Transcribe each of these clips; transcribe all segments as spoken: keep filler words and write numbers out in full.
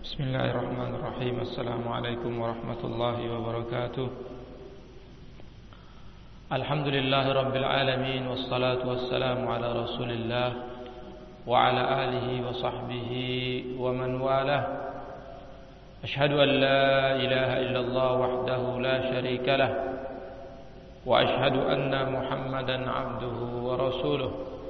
Bismillahirrahmanirrahim. Assalamualaikum warahmatullahi wabarakatuh. Alhamdulillahi rabbil alamin, wassalatu wassalamu ala rasulillah wa ala alihi wa sahbihi wa man walah. Ashhadu an la ilaha illallah wahdahu la sharika lah, wa ashhadu anna Muhammadan abduhu wa rasuluh.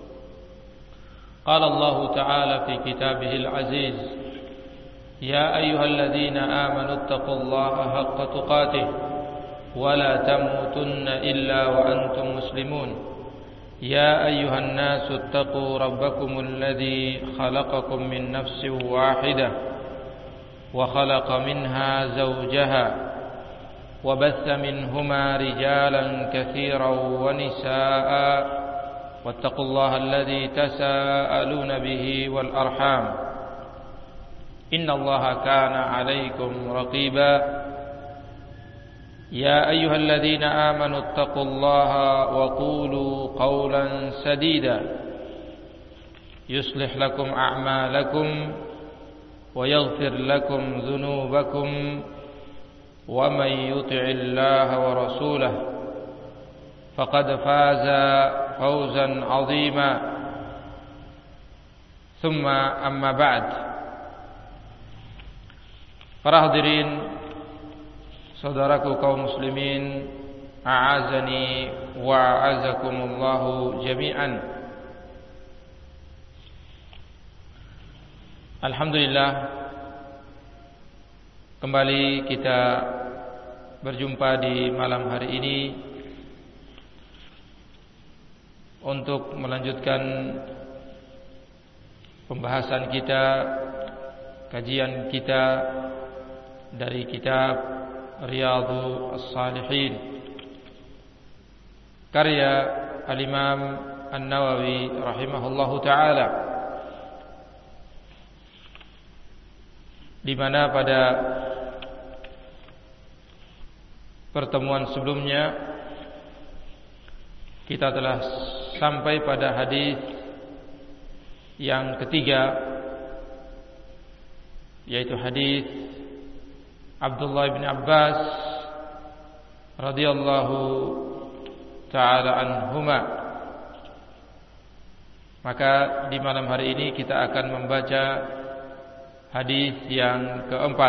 Qala Allah ta'ala fi kitabihil aziz: يا أيها الذين آمنوا اتقوا الله حق تقاته ولا تموتن إلا وأنتم مسلمون يا أيها الناس اتقوا ربكم الذي خلقكم من نفس واحدة وخلق منها زوجها وبث منهما رجالا كثيرا ونساء واتقوا الله الذي تساءلون به والأرحام إن الله كان عليكم رقيبا يا أيها الذين آمنوا اتقوا الله وقولوا قولا سديدا يصلح لكم أعمالكم ويغفر لكم ذنوبكم ومن يطع الله ورسوله فقد فاز فوزا عظيما ثم أما بعد. Para hadirin, saudaraku kaum muslimin, a'azani wa a'azakumullahu jami'an. Alhamdulillah, kembali kita berjumpa di malam hari ini untuk melanjutkan pembahasan kita, kajian kita dari kitab Riyadhus Shalihin karya Al-Imam An-Nawawi rahimahullahu ta'ala, di mana pada pertemuan sebelumnya kita telah sampai pada hadis yang ketiga, yaitu hadis Abdullah bin Abbas radhiyallahu ta'ala anhuma. Maka di malam hari ini kita akan membaca hadis yang keempat.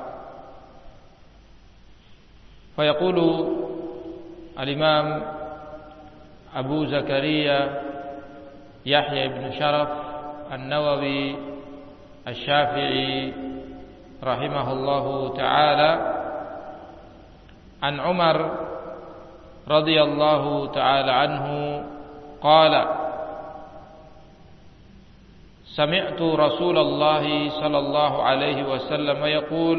Fa yaqulu al-Imam Abu Zakaria Yahya ibn Sharaf An-Nawawi Asy-Syafi'i rahimahullahu ta'ala an Umar radhiyallahu ta'ala anhu qala sami'tu Rasulullah sallallahu alaihi wasallam yaqul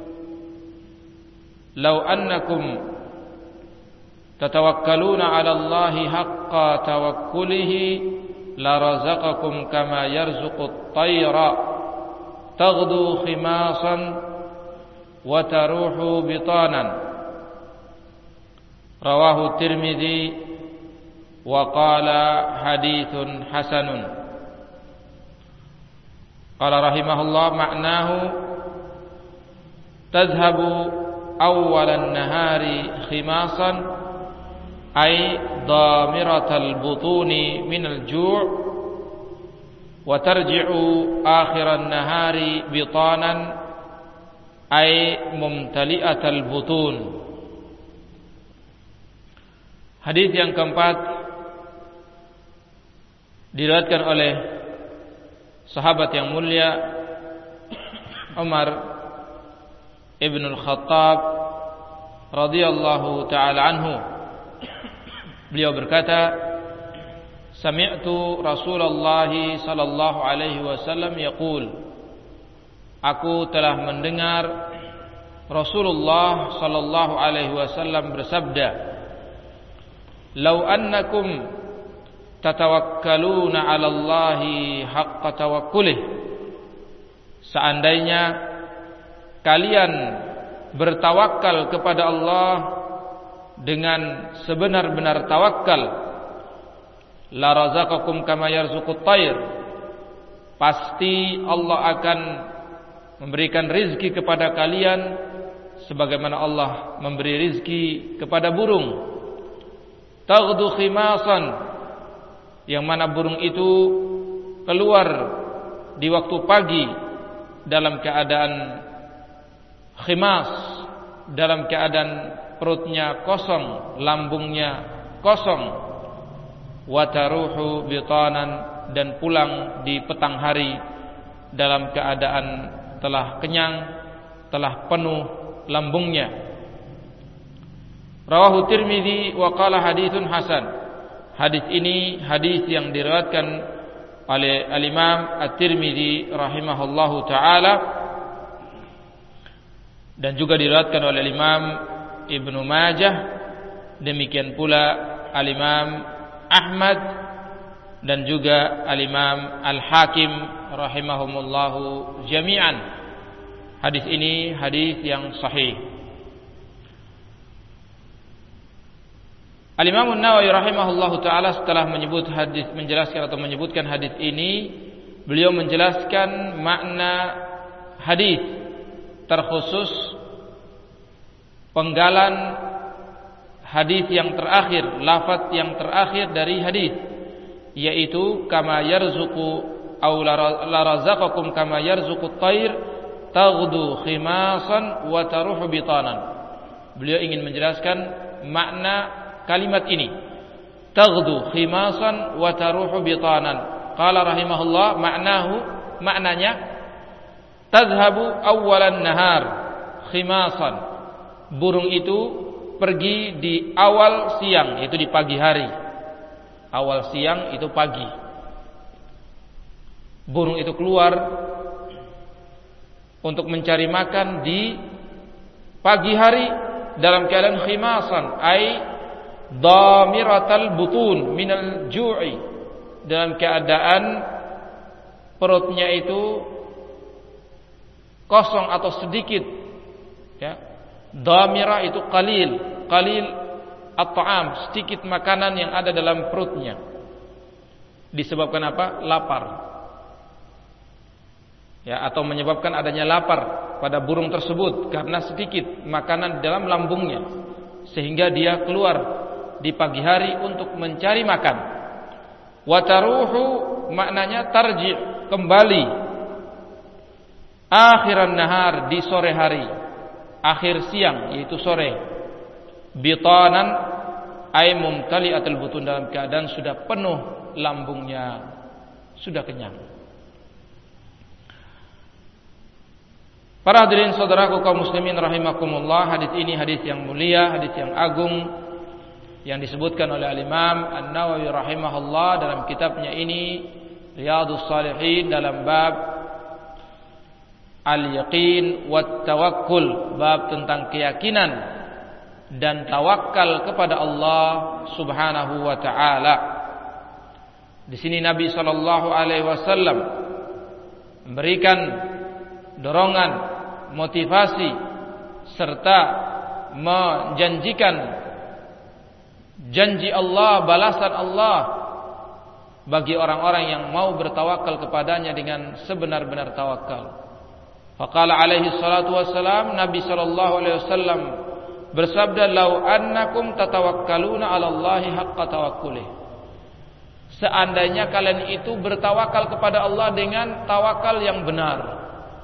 law annakum tatawakkaluna 'ala Allahi haqqa tawakkulihi la razaqakum kama yarzuqut tayra تغدو خماصا وتروح بطانا رواه الترمذي وقال حديث حسن. قال رحمه الله معناه تذهب أول النهار خماصا أي ضامرة البطون من الجوع وترجع آخر النهار بطانا أي ممتلئة البطون. Hadis yang keempat diriwayatkan oleh sahabat yang mulia Umar ibn al-Khattab radhiyallahu ta'ala anhu. Beliau berkata, sami'tu Rasulullah sallallahu alaihi wasallam yaqul, aku telah mendengar Rasulullah sallallahu alaihi wasallam bersabda, law annakum tatawakkaluna 'ala Allahi haqqa tawakkulih, seandainya kalian bertawakal kepada Allah dengan sebenar-benar tawakal, la razaqakum kama yarzuqut tayr, pasti Allah akan memberikan rizki kepada kalian sebagaimana Allah memberi rizki kepada burung. Taghdu khimasan, yang mana burung itu keluar di waktu pagi dalam keadaan khimas, dalam keadaan perutnya kosong, lambungnya kosong. Wa taruhu bitanan, dan pulang di petang hari dalam keadaan telah kenyang, telah penuh lambungnya. Rawahu Tirmidzi wa qala haditsun hasan. Hadis ini hadis yang diriwayatkan oleh Al-Imam At-Tirmidzi rahimahullahu taala dan juga diriwayatkan oleh Imam Ibnu Majah, demikian pula Al-Imam Ahmad dan juga Al-Imam Al-Hakim rahimahumullahu jami'an. Hadis ini hadis yang sahih. Al-Imam An-Nawawi rahimahullahu taala setelah menyebut hadis, menjelaskan atau menyebutkan hadis ini, beliau menjelaskan makna hadis, terkhusus penggalan hadis yang terakhir, lafaz yang terakhir dari hadis, yaitu kama yarzuqu aw la razaqakum kama yarzuqu at-tayr taghdu khimasan wa taruhu bitanan. Beliau ingin menjelaskan makna kalimat ini, taghdu khimasan wa taruhu bitanan. Qala rahimahullah, maknahu, maknanya tadhhabu awwalan nahar khimasan, burung itu pergi di awal siang, yaitu di pagi hari. Awal siang itu pagi. Burung itu keluar untuk mencari makan di pagi hari dalam keadaan khimasan, ai damiratal butun minal ju'i, dalam keadaan perutnya itu kosong atau sedikit, ya. Damira itu qalil, qalil at-ta'am, sedikit makanan yang ada dalam perutnya. Disebabkan apa? Lapar. Ya, atau menyebabkan adanya lapar pada burung tersebut karena sedikit makanan di dalam lambungnya, sehingga dia keluar di pagi hari untuk mencari makan. Wataruhu maknanya tarji, kembali. Akhiran nahar, di sore hari, akhir siang yaitu sore. Bitanan ay mumtali'atul butun, dalam keadaan sudah penuh lambungnya, sudah kenyang. Para hadirin saudaraku kaum muslimin rahimakumullah, hadis ini hadis yang mulia, hadis yang agung yang disebutkan oleh Al-Imam An-Nawawi rahimahullah dalam kitabnya ini Riyadhus Shalihin, dalam bab Al-Yaqin wat Tawakkul, bab tentang keyakinan dan tawakal kepada Allah Subhanahu wa taala. Di sini Nabi sallallahu alaihi wasallam memberikan dorongan, motivasi serta menjanjikan janji Allah, balasan Allah bagi orang-orang yang mau bertawakal kepadanya dengan sebenar-benar tawakal. Faqala alaihi salatu wassalam, Nabi sallallahu alaihi wasallam bersabda, "Lau annakum tatawakkaluna 'ala Allahi haqqa tawakkuli." Seandainya kalian itu bertawakal kepada Allah dengan tawakal yang benar.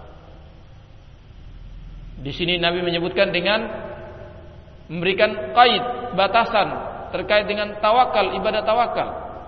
Di sini Nabi menyebutkan dengan memberikan qaid, batasan terkait dengan tawakal, ibadah tawakal.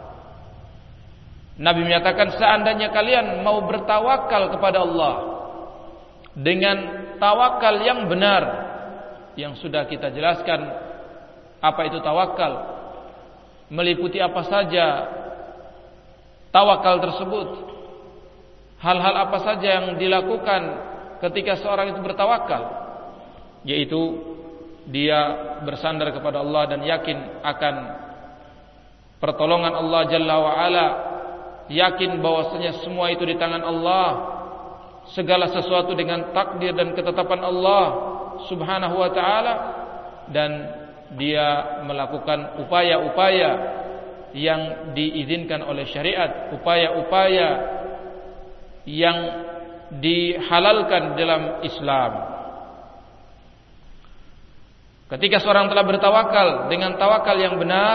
Nabi menyatakan seandainya kalian mau bertawakal kepada Allah dengan tawakal yang benar, yang sudah kita jelaskan apa itu tawakal, meliputi apa saja tawakal tersebut, hal-hal apa saja yang dilakukan ketika seorang itu bertawakal, yaitu dia bersandar kepada Allah dan yakin akan pertolongan Allah Jalla wa Ala, yakin bahwasanya semua itu di tangan Allah, segala sesuatu dengan takdir dan ketetapan Allah Subhanahu wa taala, dan dia melakukan upaya-upaya yang diizinkan oleh syariat, upaya-upaya yang dihalalkan dalam Islam. Ketika seorang telah bertawakal dengan tawakal yang benar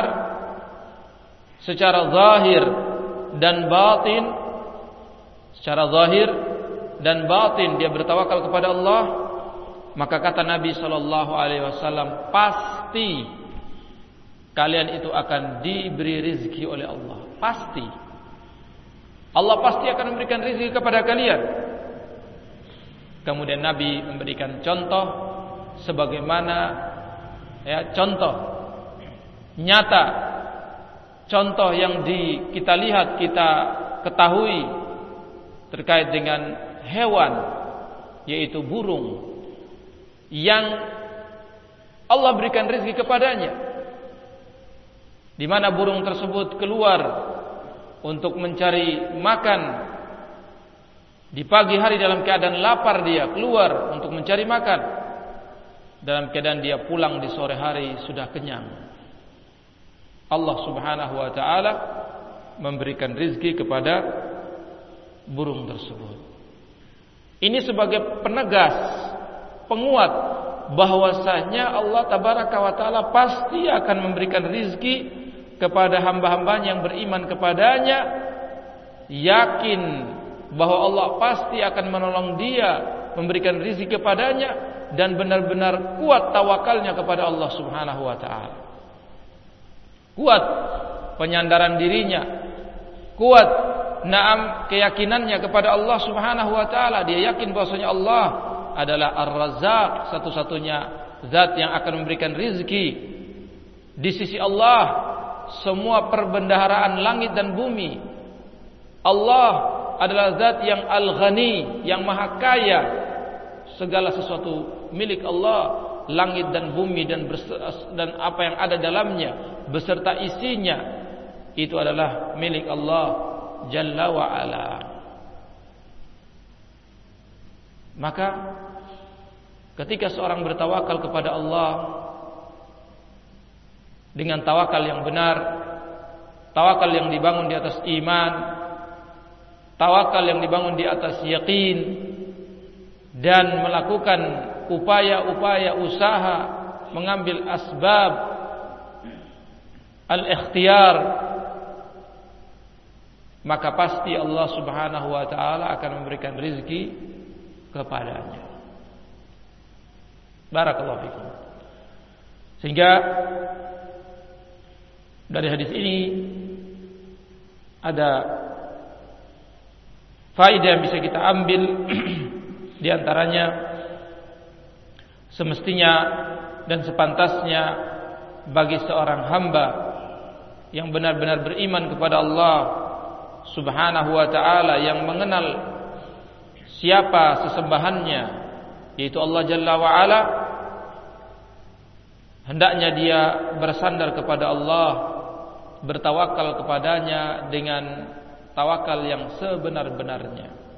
secara zahir dan batin, secara zahir dan batin dia bertawakal kepada Allah, maka kata Nabi sallallahu alaihi wasallam, pasti kalian itu akan diberi rezeki oleh Allah. Pasti. Allah pasti akan memberikan rezeki kepada kalian. Kemudian Nabi memberikan contoh sebagaimana ya, contoh nyata, contoh yang di, kita lihat, kita ketahui terkait dengan hewan, yaitu burung yang Allah berikan rezeki kepadanya, di mana burung tersebut keluar untuk mencari makan di pagi hari dalam keadaan lapar, dia keluar untuk mencari makan, dalam keadaan dia pulang di sore hari sudah kenyang. Allah Subhanahu wa taala memberikan rezeki kepada burung tersebut. Ini sebagai penegas, penguat bahwasanya Allah Tabaraka wa taala pasti akan memberikan rezeki kepada hamba-hambanya yang beriman kepadanya, yakin bahwa Allah pasti akan menolong dia, memberikan rezeki kepadanya, dan benar-benar kuat tawakalnya kepada Allah Subhanahu wa taala. Kuat penyandaran dirinya, kuat naam keyakinannya kepada Allah Subhanahu wa taala. Dia yakin bahwasanya Allah adalah Ar-Razzaq, satu-satunya zat yang akan memberikan rezeki. Di sisi Allah semua perbendaharaan langit dan bumi. Allah adalah zat yang Al-Ghani, yang maha kaya. Segala sesuatu milik Allah, langit dan bumi dan dan apa yang ada dalamnya beserta isinya, itu adalah milik Allah Jalla wa Ala. Maka ketika seorang bertawakal kepada Allah dengan tawakal yang benar, tawakal yang dibangun di atas iman, tawakal yang dibangun di atas yakin, dan melakukan upaya-upaya usaha mengambil asbab al-ikhtiyar, maka pasti Allah Subhanahu wa taala akan memberikan rezeki kepadanya. Barakallahu fikum. Sehingga dari hadis ini ada faedah yang bisa kita ambil. Di antaranya, semestinya dan sepantasnya bagi seorang hamba yang benar-benar beriman kepada Allah Subhanahu wa taala, yang mengenal siapa sesembahannya, yaitu Allah Jalla wa Ala, hendaknya dia bersandar kepada Allah, bertawakal kepadanya dengan tawakal yang sebenar-benarnya.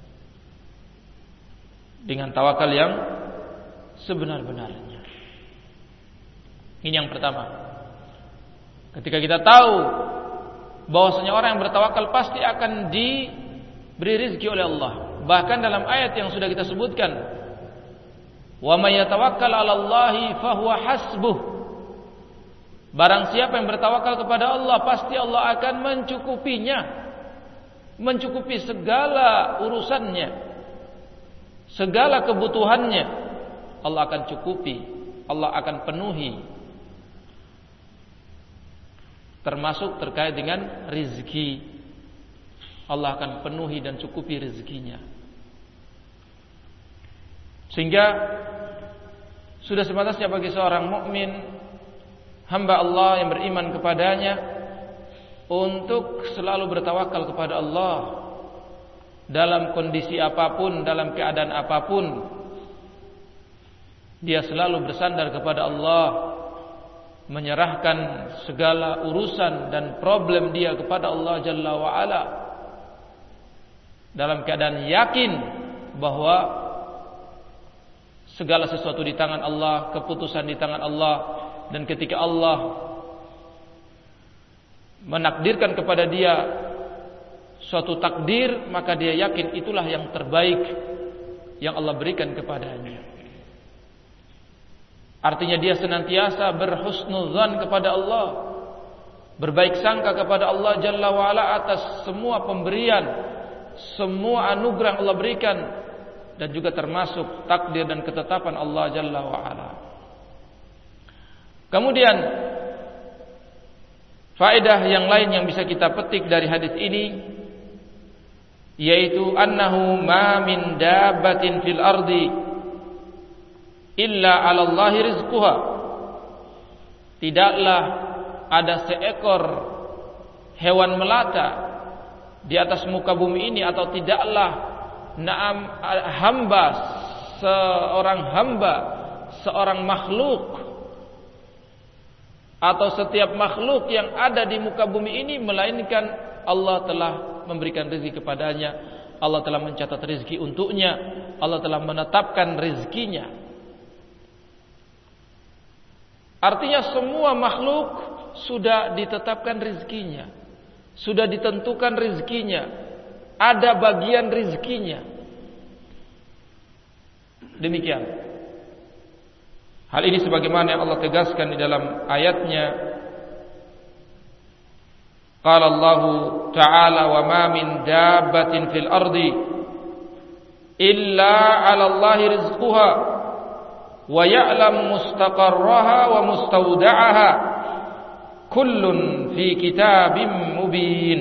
Dengan tawakal yang sebenar-benarnya. Ini yang pertama. Ketika kita tahu bahwasanya orang yang bertawakal pasti akan diberi rezeki oleh Allah. Bahkan dalam ayat yang sudah kita sebutkan, wa may yatawakkal 'alallahi fahuwa hasbuh. Barang siapa yang bertawakal kepada Allah, pasti Allah akan mencukupinya, mencukupi segala urusannya, segala kebutuhannya. Allah akan cukupi, Allah akan penuhi, termasuk terkait dengan rizki. Allah akan penuhi dan cukupi rezekinya. Sehingga sudah sepantasnya bagi seorang mukmin, hamba Allah yang beriman kepadanya, untuk selalu bertawakal kepada Allah dalam kondisi apapun, dalam keadaan apapun. Dia selalu bersandar kepada Allah, menyerahkan segala urusan dan problem dia kepada Allah Jalla wa Ala, dalam keadaan yakin bahwa segala sesuatu di tangan Allah, keputusan di tangan Allah, dan ketika Allah menakdirkan kepada dia suatu takdir, maka dia yakin itulah yang terbaik yang Allah berikan kepadanya. Artinya dia senantiasa berhusnuzan kepada Allah, berbaik sangka kepada Allah Jalla wa'ala atas semua pemberian, semua anugerah yang Allah berikan, dan juga termasuk takdir dan ketetapan Allah Jalla wa'ala. Kemudian faedah yang lain yang bisa kita petik dari hadis ini, yaitu annahu ma min dabbatin fil ardi illa 'ala Allahi rizquha. Tidaklah ada seekor hewan melata di atas muka bumi ini, atau tidaklah naam hamba, seorang hamba, seorang makhluk, atau setiap makhluk yang ada di muka bumi ini, melainkan Allah telah memberikan rezeki kepadanya, Allah telah mencatat rezeki untuknya, Allah telah menetapkan rezekinya. Artinya semua makhluk sudah ditetapkan rezekinya, sudah ditentukan rezekinya, ada bagian rezekinya. Demikian. Hal ini sebagaimana yang Allah tegaskan di dalam ayatnya, qala Allah Ta'ala wa ma min dabbatin fil ardi illa 'ala Allahi rizquha wa ya'lamu mustaqarraha wa mustawda'aha kullun fi kitabim mubin.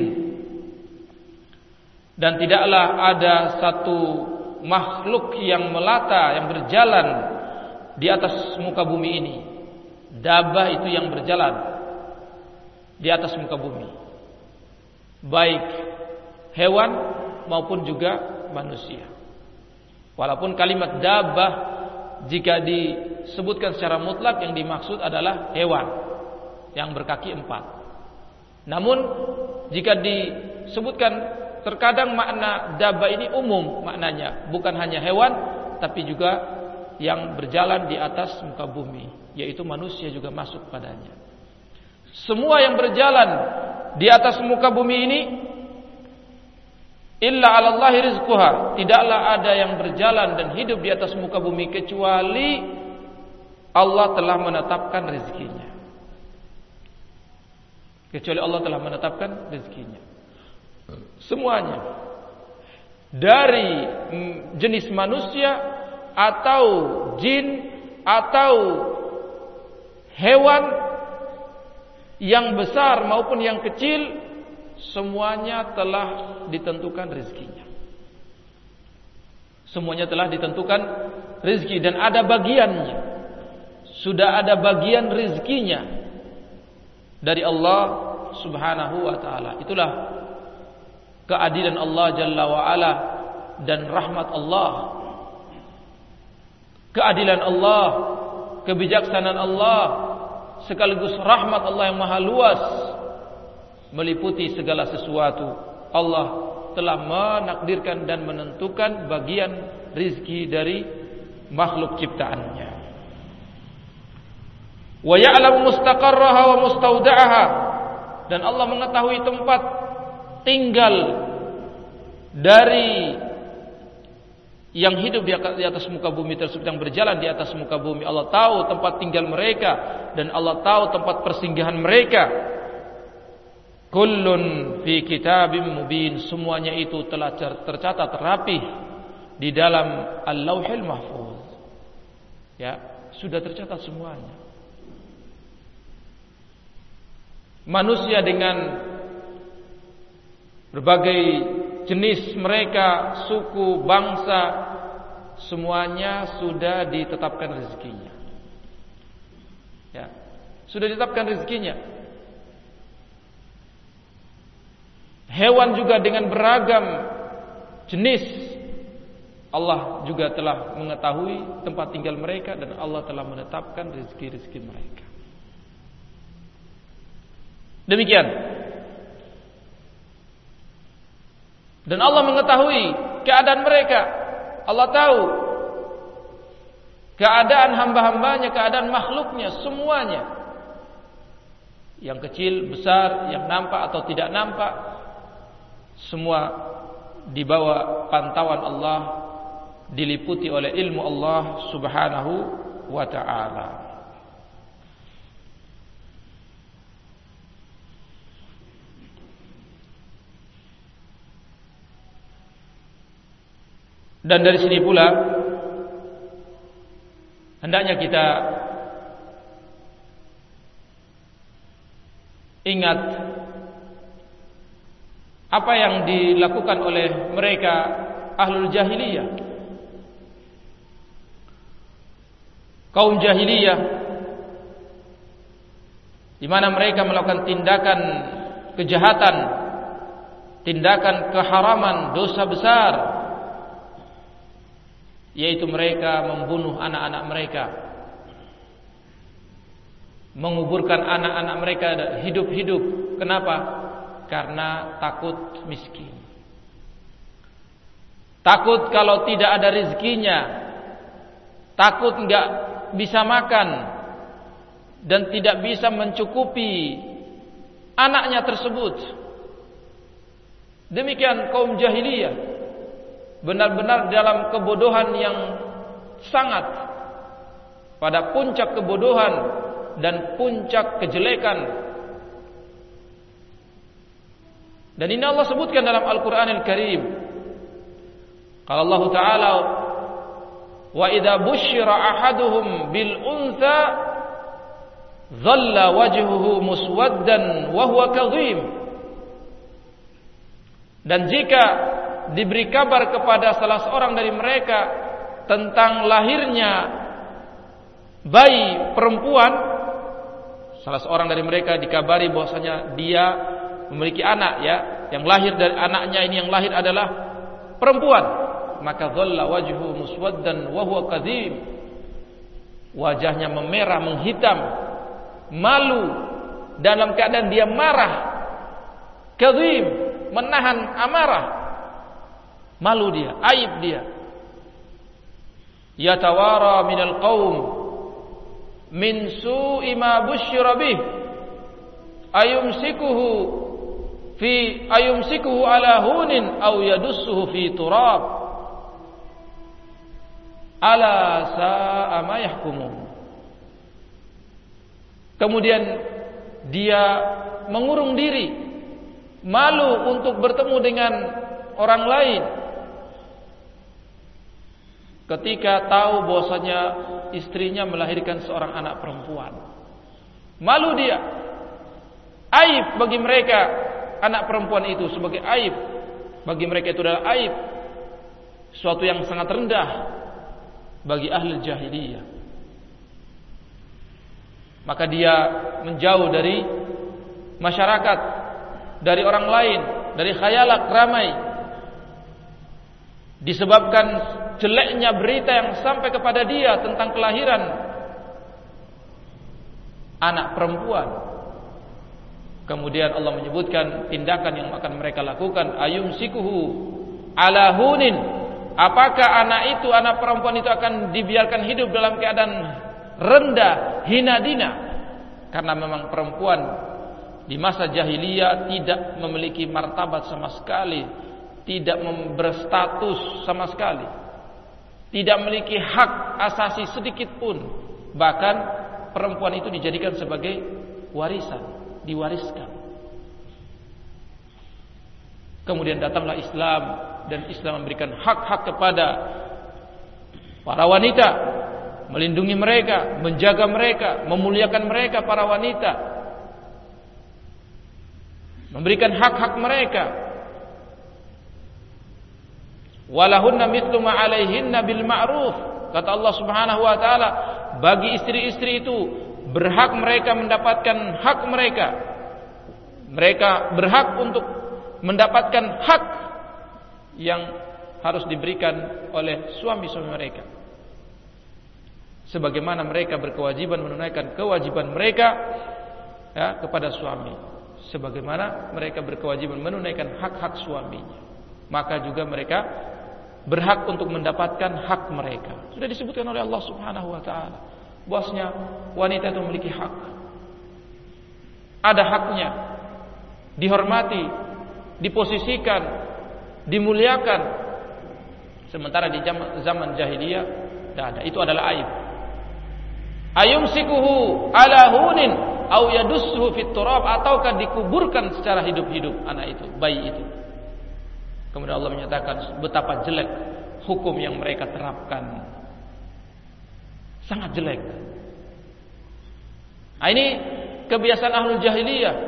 Dan tidaklah ada satu makhluk yang melata, yang berjalan di atas muka bumi ini. Dabbah itu yang berjalan di atas muka bumi, baik hewan maupun juga manusia. Walaupun kalimat dabbah jika disebutkan secara mutlak yang dimaksud adalah hewan yang berkaki empat. Namun jika disebutkan, terkadang makna dabbah ini umum maknanya, bukan hanya hewan tapi juga yang berjalan di atas muka bumi, yaitu manusia juga masuk padanya. Semua yang berjalan di atas muka bumi ini illa 'ala Allahi rizquha, tidaklah ada yang berjalan dan hidup di atas muka bumi kecuali Allah telah menetapkan rezekinya. Kecuali Allah telah menetapkan rezekinya. Semuanya, dari jenis manusia atau jin atau hewan yang besar maupun yang kecil, semuanya telah ditentukan rezekinya. Semuanya telah ditentukan rezeki dan ada bagiannya. Sudah ada bagian rezekinya dari Allah Subhanahu wa taala. Itulah keadilan Allah Jalla wa ala dan rahmat Allah. Keadilan Allah, kebijaksanaan Allah, sekaligus rahmat Allah yang maha luas, meliputi segala sesuatu. Allah telah menakdirkan dan menentukan bagian rizki dari makhluk ciptaannya. Wa ya'lamu mustaqarraha wa mustawda'aha, dan Allah mengetahui tempat tinggal dari yang hidup di atas muka bumi tersebut, yang berjalan di atas muka bumi. Allah tahu tempat tinggal mereka dan Allah tahu tempat persinggahan mereka. Kullun fi kitabim mubin, semuanya itu telah tercatat rapih di dalam Al-Lauhil Mahfuz. Ya, sudah tercatat semuanya. Manusia dengan berbagai jenis mereka, suku, bangsa, semuanya sudah ditetapkan rezekinya. Ya, sudah ditetapkan rezekinya. Hewan juga dengan beragam jenis, Allah juga telah mengetahui tempat tinggal mereka dan Allah telah menetapkan rezeki-rezeki mereka. Demikian. Dan Allah mengetahui keadaan mereka. Allah tahu keadaan hamba-hambanya, keadaan makhluknya, semuanya. Yang kecil, besar, yang nampak atau tidak nampak. semua di bawah pantauan Allah, diliputi oleh ilmu Allah Subhanahu wa ta'ala. Dan dari sini pula hendaknya kita ingat apa yang dilakukan oleh mereka ahlul jahiliyah, kaum jahiliyah, di mana mereka melakukan tindakan kejahatan, tindakan keharaman, dosa besar, yaitu mereka membunuh anak-anak mereka, menguburkan anak-anak mereka hidup-hidup. Kenapa? Karena takut miskin, takut kalau tidak ada rezekinya, takut enggak bisa makan dan tidak bisa mencukupi anaknya tersebut. Demikian kaum jahiliyah, benar-benar dalam kebodohan yang sangat, pada puncak kebodohan dan puncak kejelekan. Dan ini Allah sebutkan dalam Al-Quran Al-Karim. Kalau Allah Ta'ala, wa idza busyira ahaduhum bil untha dhalla wajhuhu muswaddan wa huwa kadhim. Dan jika diberi kabar kepada salah seorang dari mereka tentang lahirnya bayi perempuan, salah seorang dari mereka dikabari bahwasanya dia memiliki anak, ya, yang lahir dari anaknya ini yang lahir adalah perempuan, maka dhalla wajhu muswaddan wa huwa kadhib, wajahnya memerah, menghitam, malu, dalam keadaan dia marah, kadhib, menahan amarah, malu dia, aib dia. Yatawara minal qaum min su'i ma busyira bih ayumsikuhu fi ayumsikuhu ala hunin aw yadussuhu fi turab ala sa'a ma yahkumun. Kemudian dia mengurung diri, malu untuk bertemu dengan orang lain ketika tahu bahwasanya istrinya melahirkan seorang anak perempuan. Malu dia, aib bagi mereka. Anak perempuan itu sebagai aib, bagi mereka itu adalah aib, suatu yang sangat rendah bagi ahli jahiliyah. Maka dia menjauh dari masyarakat, dari orang lain, dari khayalak ramai, disebabkan jeleknya berita yang sampai kepada dia tentang kelahiran anak perempuan. Kemudian Allah menyebutkan tindakan yang akan mereka lakukan, ayumsikuhu ala hunin. Apakah anak itu, anak perempuan itu akan dibiarkan hidup dalam keadaan rendah, hina dina? Karena memang perempuan di masa jahiliyah tidak memiliki martabat sama sekali, tidak berstatus sama sekali, tidak memiliki hak asasi sedikit pun. Bahkan perempuan itu dijadikan sebagai warisan, diwariskan. Kemudian datanglah Islam, dan Islam memberikan hak-hak kepada para wanita, melindungi mereka, menjaga mereka, memuliakan mereka para wanita, memberikan hak-hak mereka. Walahunna mithlu ma 'alaihinna bil ma'ruf. Kata Allah Subhanahu wa taala, bagi istri-istri itu berhak mereka mendapatkan hak mereka. Mereka berhak untuk mendapatkan hak yang harus diberikan oleh suami-suami mereka, sebagaimana mereka berkewajiban menunaikan kewajiban mereka, ya, kepada suami, sebagaimana mereka berkewajiban menunaikan hak-hak suaminya. Maka juga mereka berhak untuk mendapatkan hak mereka. Sudah disebutkan oleh Allah Subhanahu wa taala bahwasanya wanita itu memiliki hak. Ada haknya dihormati, diposisikan, dimuliakan. Sementara di zaman, zaman jahiliyah tidak ada. Itu adalah aib. Ayumsikuhu ala hunin au yadussuhu fit turab, ataukah dikuburkan secara hidup-hidup anak itu, bayi itu. Kemudian Allah menyatakan betapa jelek hukum yang mereka terapkan. Sangat jelek. Nah, ini kebiasaan ahlul jahiliyah.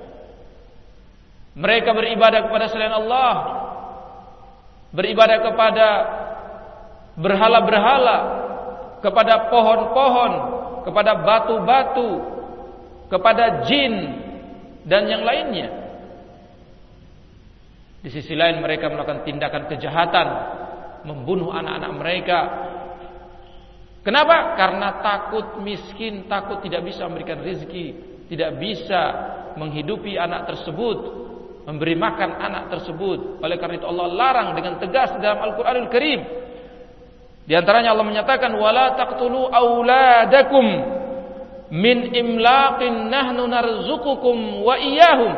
Mereka beribadah kepada selain Allah, beribadah kepada berhala-berhala, kepada pohon-pohon, kepada batu-batu, kepada jin dan yang lainnya. Di sisi lain mereka melakukan tindakan kejahatan, membunuh anak-anak mereka. Kenapa? Karena takut miskin, takut tidak bisa memberikan rezeki, tidak bisa menghidupi anak tersebut, memberi makan anak tersebut. Oleh karena itu Allah larang dengan tegas dalam Al-Qur'anul Karim. Di antaranya Allah menyatakan wala taqtulu auladakum min imlaqin nahnu narzuqukum wa iyyahum.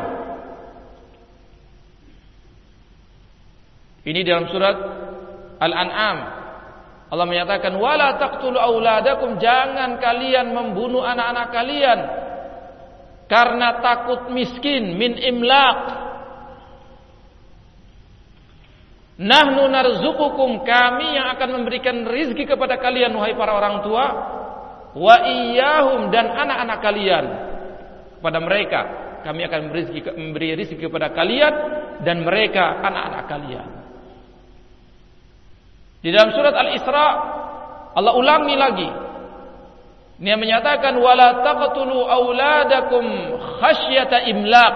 Ini dalam surat Al-An'am. Allah menyatakan wala taqtulu auladakum, jangan kalian membunuh anak-anak kalian karena takut miskin, min imlaq. Nahnu narzuqukum, kami yang akan memberikan rizki kepada kalian wahai para orang tua, wa iyyahum, dan anak-anak kalian. Kepada mereka kami akan memberi rizki kepada kalian dan mereka anak-anak kalian. Di dalam surat Al-Isra Allah ulangi lagi. Dia menyatakan wala taqtulu auladakum khasyata imlaq.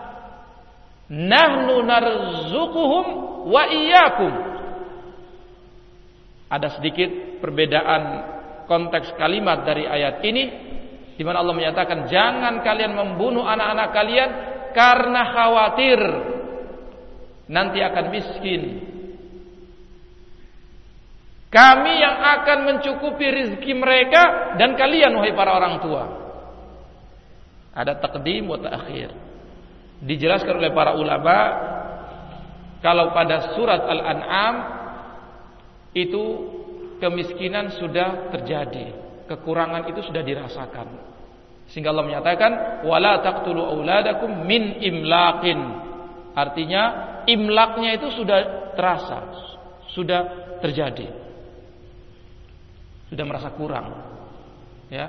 Nahnu narzuquhum wa iyyakum. Ada sedikit perbedaan konteks kalimat dari ayat ini, di mana Allah menyatakan jangan kalian membunuh anak-anak kalian karena khawatir nanti akan miskin. Kami yang akan mencukupi rezeki mereka dan kalian wahai para orang tua. Ada taqdim wa ta'khir. Dijelaskan oleh para ulama kalau pada surat Al-An'am itu kemiskinan sudah terjadi, kekurangan itu sudah dirasakan. Sehingga Allah menyatakan wala taqtulu auladakum min imlaqin. Artinya imlaknya itu sudah terasa, sudah terjadi. Sudah merasa kurang, ya.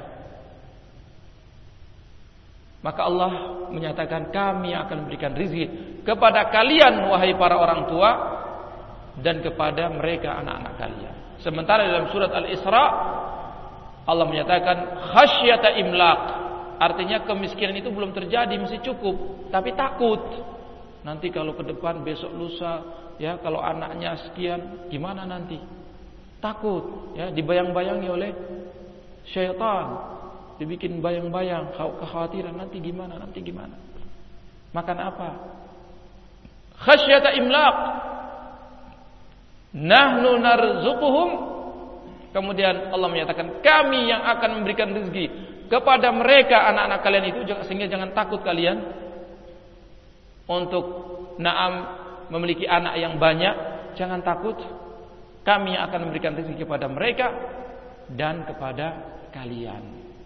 Maka Allah menyatakan kami akan memberikan rezeki kepada kalian wahai para orang tua dan kepada mereka anak-anak kalian. Sementara dalam surat Al-Isra Allah menyatakan khasyata imlaq, artinya kemiskinan itu belum terjadi, masih cukup, tapi takut nanti kalau ke depan besok lusa, ya, kalau anaknya sekian gimana nanti. Takut, ya, dibayang-bayangi oleh syaitan, dibikin bayang-bayang, kekhawatiran nanti gimana, nanti gimana. Makan apa? Khasyata imlaq. Nahnu narzuquhum. Kemudian Allah menyatakan kami yang akan memberikan rezeki kepada mereka anak-anak kalian itu, sehingga jangan takut kalian untuk na'am memiliki anak yang banyak, jangan takut. Kami yang akan memberikan rezeki kepada mereka dan kepada kalian.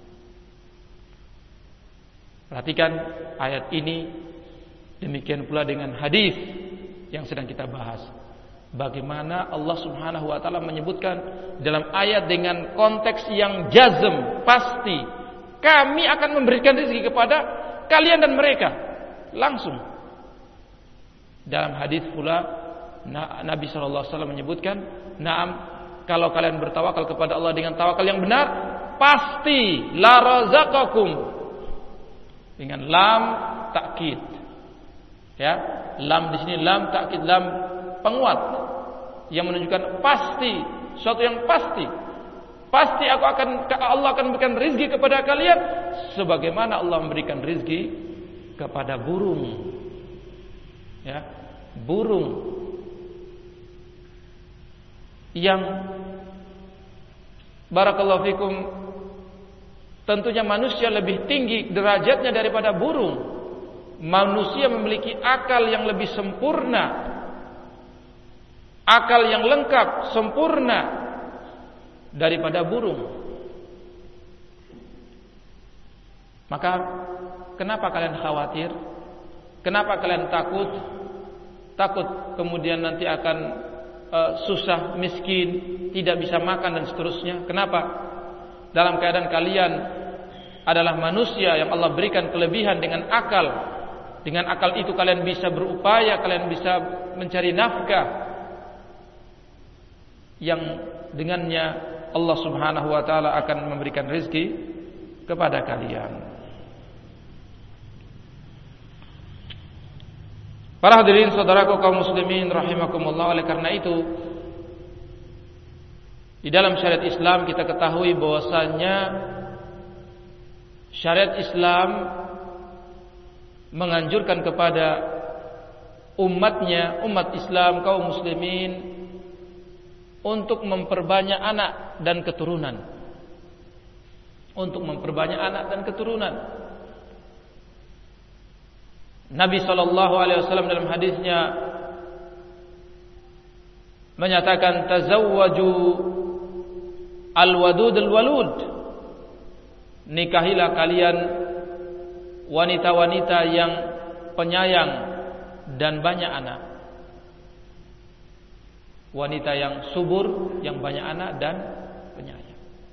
Perhatikan ayat ini, demikian pula dengan hadis yang sedang kita bahas. Bagaimana Allah Subhanahu wa taala menyebutkan dalam ayat dengan konteks yang jazm, pasti. Kami akan memberikan rezeki kepada kalian dan mereka. Langsung. Dalam hadis pula Nabi shallallahu alaihi wasallam menyebutkan, "Naam, kalau kalian bertawakal kepada Allah dengan tawakal yang benar, pasti la razaqakum." Dengan lam takkid. Ya, lam di sini lam takkid, lam penguat yang menunjukkan pasti, suatu yang pasti. Pasti aku akan Allah akan memberikan rezeki kepada kalian sebagaimana Allah memberikan rezeki kepada burung. Ya, burung yang barakallahu fikum tentunya manusia lebih tinggi derajatnya daripada burung. manusia memiliki akal yang lebih sempurna, akal yang lengkap, sempurna daripada burung. Maka kenapa kalian khawatir? Kenapa kalian takut? Takut kemudian nanti akan uh, susah, miskin, tidak bisa makan dan seterusnya. Kenapa? Dalam keadaan kalian adalah manusia yang Allah berikan kelebihan dengan akal. Dengan akal itu kalian bisa berupaya, kalian bisa mencari nafkah yang dengannya Allah Subhanahu wa taala akan memberikan rezeki kepada kalian. Para hadirin saudaraku kaum muslimin rahimakumullah, oleh karena itu di dalam syariat Islam kita ketahui bahwasanya syariat Islam menganjurkan kepada umatnya, umat Islam, kaum muslimin untuk memperbanyak anak dan keturunan. Untuk memperbanyak anak dan keturunan. Nabi sallallahu alaihi wasallam dalam hadisnya menyatakan tazawwaju al-wadud al-walud. Nikahilah kalian wanita-wanita yang penyayang dan banyak anak. Wanita yang subur, yang banyak anak dan penyayang.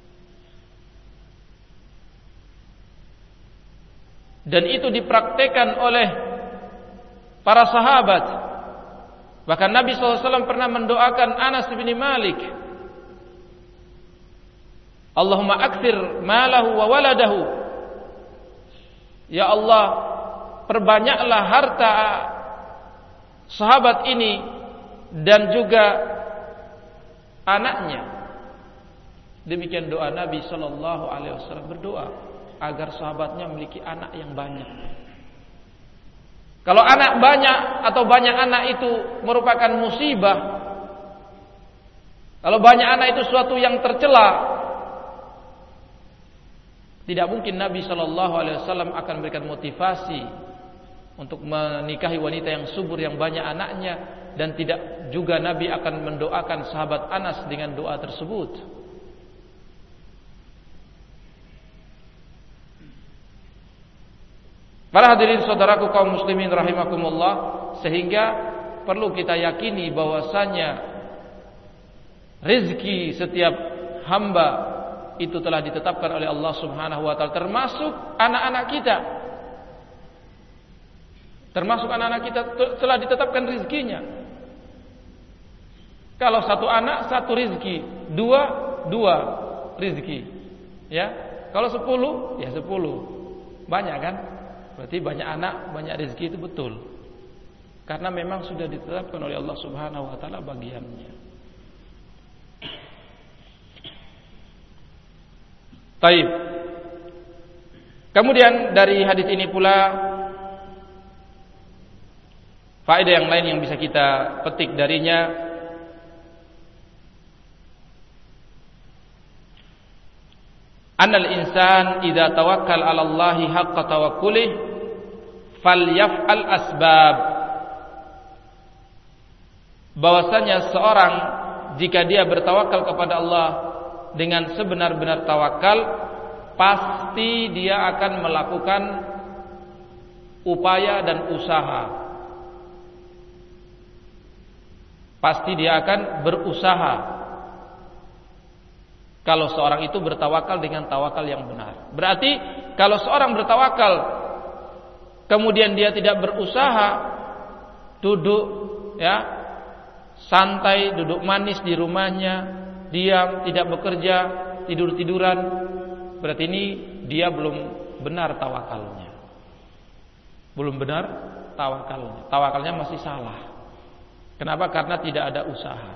Dan itu dipraktekkan oleh para sahabat. Bahkan Nabi sallallahu alaihi wasallam pernah mendoakan Anas bin Malik, Allahumma aktsir malahu wa waladahu. Ya Allah, perbanyaklah harta sahabat ini dan juga anaknya. Demikian doa Nabi sallallahu alaihi wasallam, berdoa agar sahabatnya memiliki anak yang banyak. Kalau anak banyak atau banyak anak itu merupakan musibah, kalau banyak anak itu suatu yang tercela, tidak mungkin Nabi sallallahu alaihi wasallam akan memberikan motivasi untuk menikahi wanita yang subur, yang banyak anaknya, dan tidak juga Nabi akan mendoakan sahabat Anas dengan doa tersebut. Para hadirin saudaraku kaum muslimin rahimakumullah, sehingga perlu kita yakini bahwasanya rezeki setiap hamba itu telah ditetapkan oleh Allah Subhanahu wa taala, termasuk anak-anak kita. Termasuk anak-anak kita telah ditetapkan rezekinya. Kalau satu anak satu rezeki, dua dua rezeki. Ya. Kalau sepuluh ya sepuluh. Banyak kan? Berarti banyak anak, banyak rezeki, itu betul. Karena memang sudah ditetapkan oleh Allah Subhanahu wa taala bagiannya. Baik. Kemudian dari hadis ini pula faedah yang lain yang bisa kita petik darinya, annal insan idza tawakkal 'ala Allahi haqqa tawakkulih falyaf'al asbab. Bahwasanya seorang jika dia bertawakal kepada Allah dengan sebenar-benar tawakal, pasti dia akan melakukan upaya dan usaha. Pasti dia akan berusaha. Kalau seorang itu bertawakal dengan tawakal yang benar. Berarti kalau seorang bertawakal kemudian dia tidak berusaha, duduk ya, santai, duduk manis di rumahnya, diam, tidak bekerja, tidur-tiduran, berarti ini dia belum benar tawakalnya. Belum benar tawakalnya. Tawakalnya masih salah. Kenapa? Karena tidak ada usaha.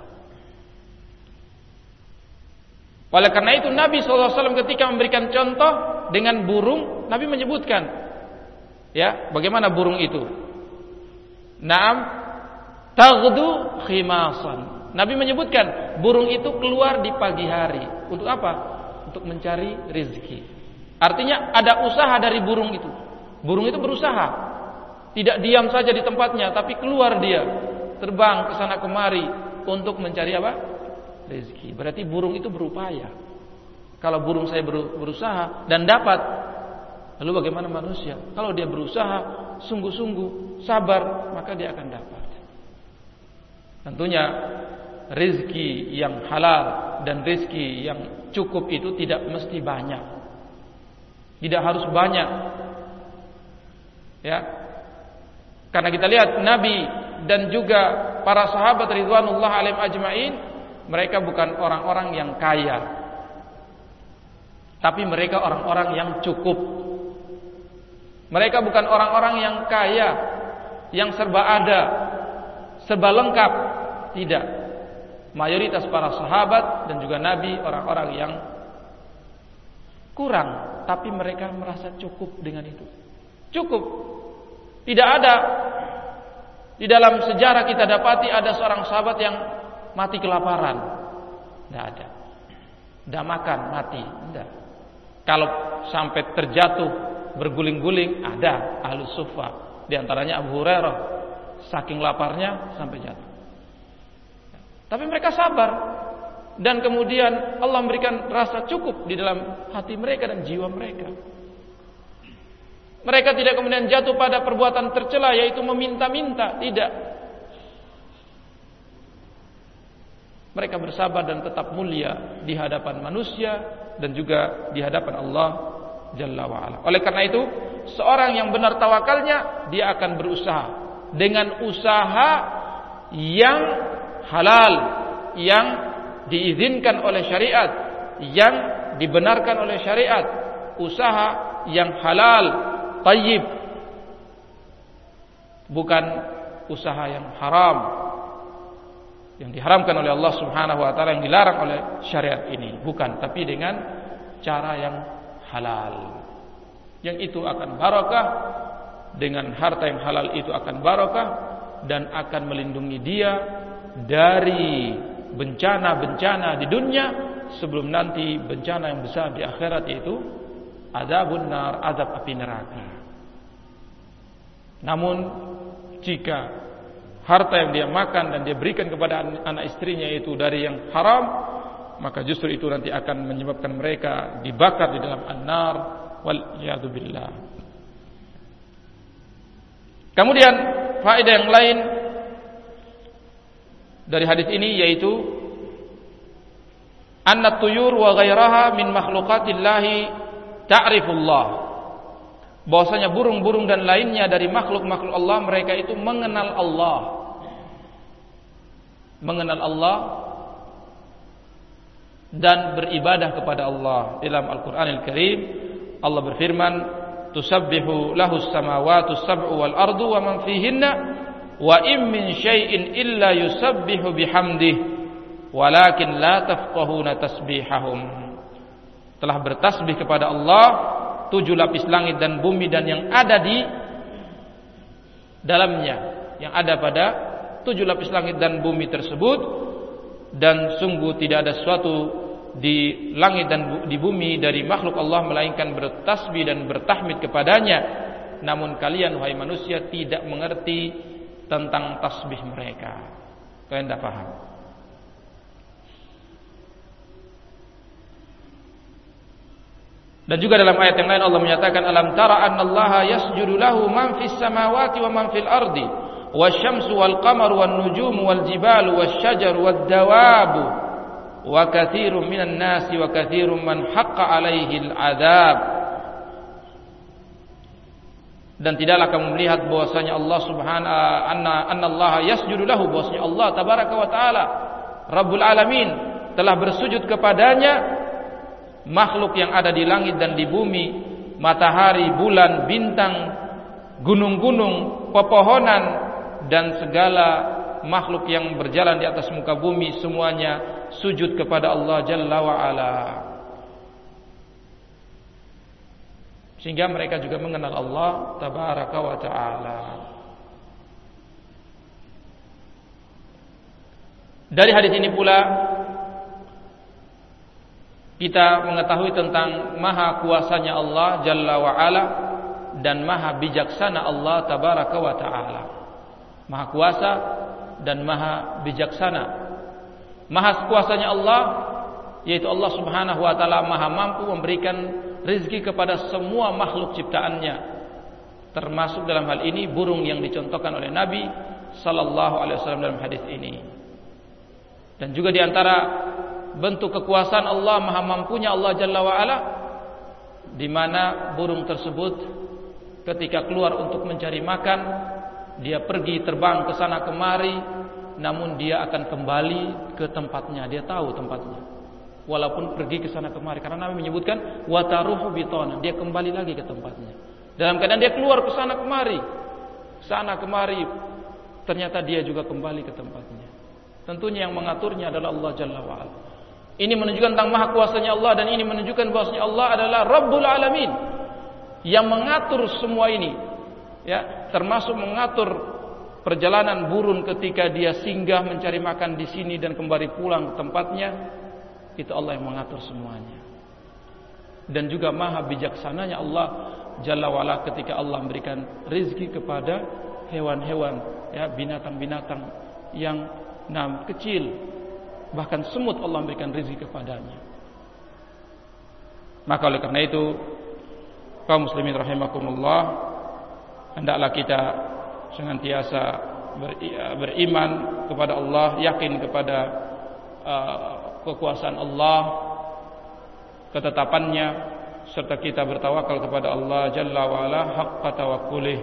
Oleh karena itu Nabi shallallahu alaihi wasallam ketika memberikan contoh dengan burung, Nabi menyebutkan, ya, bagaimana burung itu? Naam, taghdu khimasan. Nabi menyebutkan burung itu keluar di pagi hari. Untuk apa? Untuk mencari rezeki. Artinya ada usaha dari burung itu. Burung itu berusaha. tidak diam saja di tempatnya, tapi keluar dia, terbang ke sana kemari untuk mencari apa? Rezeki. Berarti burung itu berupaya. Kalau burung saya berusaha dan dapat, lalu bagaimana manusia? Kalau dia berusaha sungguh-sungguh, sabar, maka dia akan dapat. Tentunya rezeki yang halal dan rezeki yang cukup itu tidak mesti banyak. Tidak harus banyak. Ya. Karena kita lihat Nabi dan juga para sahabat ridwanullah alaihim ajmain, mereka bukan orang-orang yang kaya, tapi mereka orang-orang yang cukup. Mereka bukan orang-orang yang kaya, yang serba ada, serba lengkap. Tidak. Mayoritas para sahabat dan juga Nabi orang-orang yang kurang, tapi mereka merasa cukup dengan itu. Cukup. Tidak ada di dalam sejarah kita dapati ada seorang sahabat yang mati kelaparan. Tidak ada. Tidak makan, mati. Tidak. Kalau sampai terjatuh berguling-guling, ada Ahlus Suffah. Di antaranya Abu Hurairah, saking laparnya sampai jatuh. Tapi mereka sabar, dan kemudian Allah memberikan rasa cukup di dalam hati mereka dan jiwa mereka. Mereka tidak kemudian jatuh pada perbuatan tercela, yaitu meminta-minta. Tidak. Mereka bersabar dan tetap mulia di hadapan manusia dan juga di hadapan Allah Jalla wa'ala. Oleh karena itu, seorang yang benar tawakalnya, dia akan berusaha dengan usaha yang halal, yang diizinkan oleh syariat, yang dibenarkan oleh syariat, usaha yang halal, tayyib, bukan usaha yang haram, yang diharamkan oleh Allah Subhanahu wa taala, yang dilarang oleh syariat ini, bukan, tapi dengan cara yang halal. Yang itu akan barakah, dengan harta yang halal itu akan barakah dan akan melindungi dia dari bencana-bencana di dunia sebelum nanti bencana yang besar di akhirat, yaitu azabun nar, azab api neraka. Namun jika harta yang dia makan dan dia berikan kepada anak istrinya itu dari yang haram, maka justru itu nanti akan menyebabkan mereka dibakar di dalam an-nar, wal iyadu billah. Kemudian faedah yang lain dari hadis ini yaitu anna tuyur wa ghairaha min makhluqatillahi ta'rifullah. Bahwasanya burung-burung dan lainnya dari makhluk-makhluk Allah, mereka itu mengenal Allah. Mengenal Allah dan beribadah kepada Allah. Dalam Al-Qur'anil Karim Allah berfirman, tusabbihu lahus samawati sab'u wal ardu wa man fihinna wa in min syai'in illa yusabbihu bihamdih walakin la tafqahuna tasbihahum. Telah bertasbih kepada Allah tujuh lapis langit dan bumi dan yang ada di dalamnya, yang ada pada tujuh lapis langit dan bumi tersebut, dan sungguh tidak ada sesuatu di langit dan di bumi dari makhluk Allah melainkan bertasbih dan bertahmid kepadanya, namun kalian wahai manusia tidak mengerti tentang tasbih mereka. Kalian tidak paham. Dan juga dalam ayat yang lain Allah menyatakan, alam tara annallaha yasjudu lahu man fis samawati wa man fil ardi wasyamsu wal qamaru wan nujumu wal jibalu wasyajaru wad dawabu wa katsirun minan nasi wa katsirun man haqqa alaihi al adzab. Dan tidaklah kamu melihat bahwasanya Allah Subhanahu anna annallaha yasjudu lahu, bahwasanya Allah tabaraka wa taala Rabbul alamin telah bersujud kepadanya makhluk yang ada di langit dan di bumi, matahari, bulan, bintang, gunung-gunung, pepohonan dan segala makhluk yang berjalan di atas muka bumi, semuanya sujud kepada Allah Jalla wa ala. Sehingga mereka juga mengenal Allah tabaraka wa ta'ala. Dari hadis ini pula kita mengetahui tentang maha kuasanya Allah Jalla wa ala dan maha bijaksana Allah tabaraka wa taala. Maha kuasa dan maha bijaksana. Maha kuasanya Allah, yaitu Allah subhanahu wa ta'ala maha mampu memberikan rizki kepada semua makhluk ciptaannya, termasuk dalam hal ini burung yang dicontohkan oleh Nabi sallallahu alaihi wasallam dalam hadis ini. Dan juga diantara bentuk kekuasaan Allah, maha mampunya Allah jalla wa ala, di mana burung tersebut ketika keluar untuk mencari makan, dia pergi terbang ke sana kemari, namun dia akan kembali ke tempatnya. Dia tahu tempatnya, walaupun pergi ke sana kemari, karena Nabi menyebutkan wataruhu bitona, dia kembali lagi ke tempatnya. Dalam keadaan dia keluar ke sana kemari, sana kemari, ternyata dia juga kembali ke tempatnya. Tentunya yang mengaturnya adalah Allah jalla wa ala. Ini menunjukkan tentang maha kuasanya Allah, dan ini menunjukkan bahwasanya Allah adalah Rabbul Alamin, yang mengatur semua ini, ya, termasuk mengatur perjalanan burung ketika dia singgah mencari makan di sini dan kembali pulang ke tempatnya. Itu Allah yang mengatur semuanya. Dan juga maha bijaksananya Allah jalla wa ala ketika Allah memberikan rizki kepada hewan-hewan, ya, binatang-binatang yang nah, kecil, bahkan semut Allah memberikan rizki kepadanya. Maka oleh karena itu, kaum muslimin rahimakumullah, hendaklah kita senantiasa beriman kepada Allah, yakin kepada uh, kekuasaan Allah, ketetapannya, serta kita bertawakal kepada Allah jalla wa ala haqqa tawakkulih.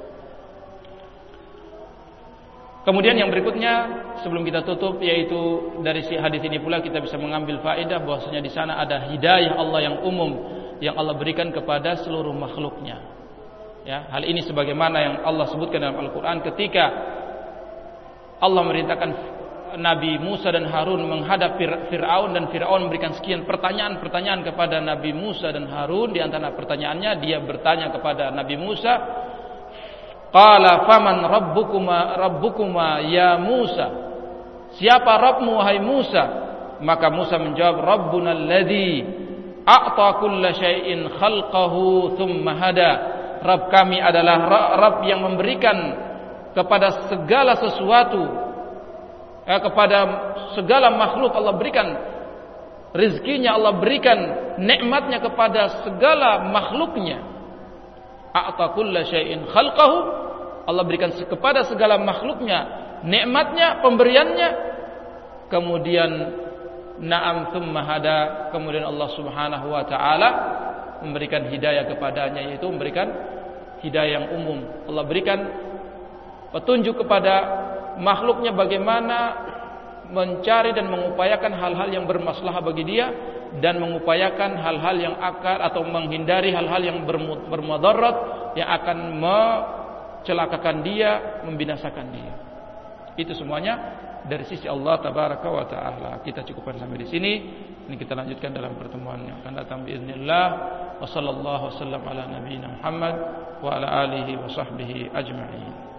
Kemudian yang berikutnya sebelum kita tutup, yaitu dari si hadis ini pula kita bisa mengambil faedah bahwasanya di sana ada hidayah Allah yang umum yang Allah berikan kepada seluruh makhluknya. Ya, hal ini sebagaimana yang Allah sebutkan dalam Al-Qur'an ketika Allah merintahkan Nabi Musa dan Harun menghadap Fir'aun, dan Fir'aun memberikan sekian pertanyaan-pertanyaan kepada Nabi Musa dan Harun. Di antara pertanyaannya dia bertanya kepada Nabi Musa, qala faman rabbukuma rabbukuma ya Musa, siapa Rabbmu wahai Musa? Maka Musa menjawab, Rabbuna alladzi a'ta kulla syai'in khalqahu thumma hada. Rabb kami adalah Rabb yang memberikan kepada segala sesuatu, eh, kepada segala makhluk Allah berikan rizkinya, Allah berikan nikmatnya kepada segala makhluknya. A'ta kulla syai'in khalqahu, Allah berikan kepada segala makhluknya nikmatnya, pemberiannya. Kemudian na'am thumma hada, kemudian Allah subhanahu wa ta'ala memberikan hidayah kepadanya, yaitu memberikan hidayah yang umum. Allah berikan petunjuk kepada makhluknya bagaimana mencari dan mengupayakan hal-hal yang bermaslahah bagi dia, dan mengupayakan hal-hal yang akan atau menghindari hal-hal yang bermudarat yang akan mencelakakan dia, membinasakan dia. Itu semuanya dari sisi Allah tabaraka wa taala. Kita cukupkan sampai di sini. Ini kita lanjutkan dalam pertemuan yang akan datang biiznillah. Wa sallallahu wasallam ala nabiyyina Muhammad wa ala alihi wa sahbihi ajma'in.